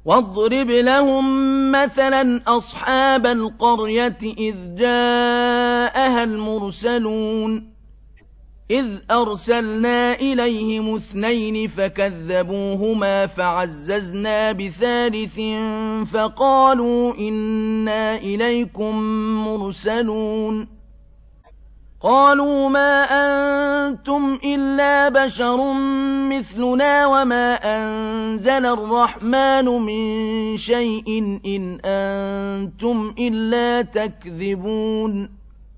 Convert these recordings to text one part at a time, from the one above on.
واضرب لهم مثلا أصحاب القرية إذ جاءها المرسلون إذ أرسلنا إليهم 2 فكذبوهما فعززنا بثالث فقالوا إنا إليكم مرسلون قالوا ما أنتم إلا بشر مثلنا وما أنزل الرحمن من شيء إن أنتم إلا تكذبون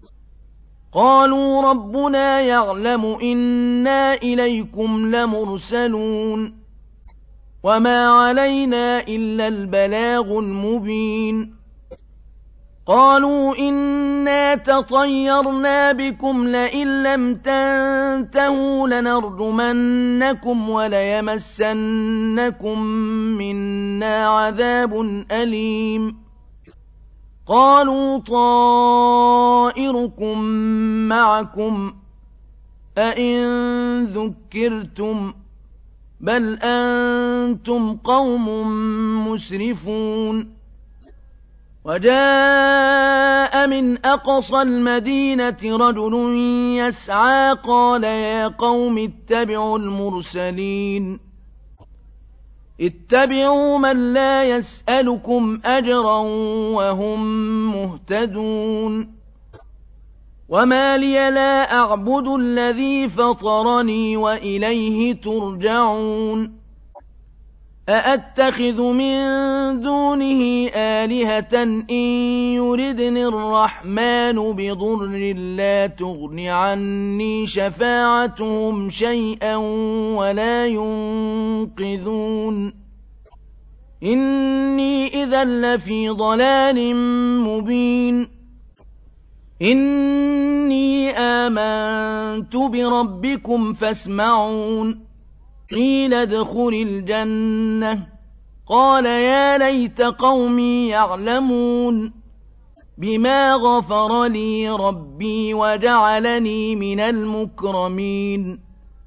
قالوا ربنا يعلم إنا إليكم لمرسلون وما علينا إلا البلاغ المبين قالوا إنا تطيرنا بكم لئن لم تنتهوا لنرجمنكم وليمسنكم منا عذاب أليم قالوا طائركم معكم أئن ذكرتم بل أنتم قوم مسرفون وجاء من أقصى المدينة رجل يسعى قال يا قوم اتبعوا المرسلين اتبعوا من لا يسألكم أجرا وهم مهتدون وما لي لا أعبد الذي فطرني وإليه ترجعون أأتخذ من دونه آلهة إن يردني الرحمن بضر لا تغن عني شفاعتهم شيئا ولا ينقذون إني إذا لفي ضلال مبين إني آمنت بربكم فاسمعون قيل ادخل الجنة قال يا ليت قومي يعلمون بما غفر لي ربي وجعلني من المكرمين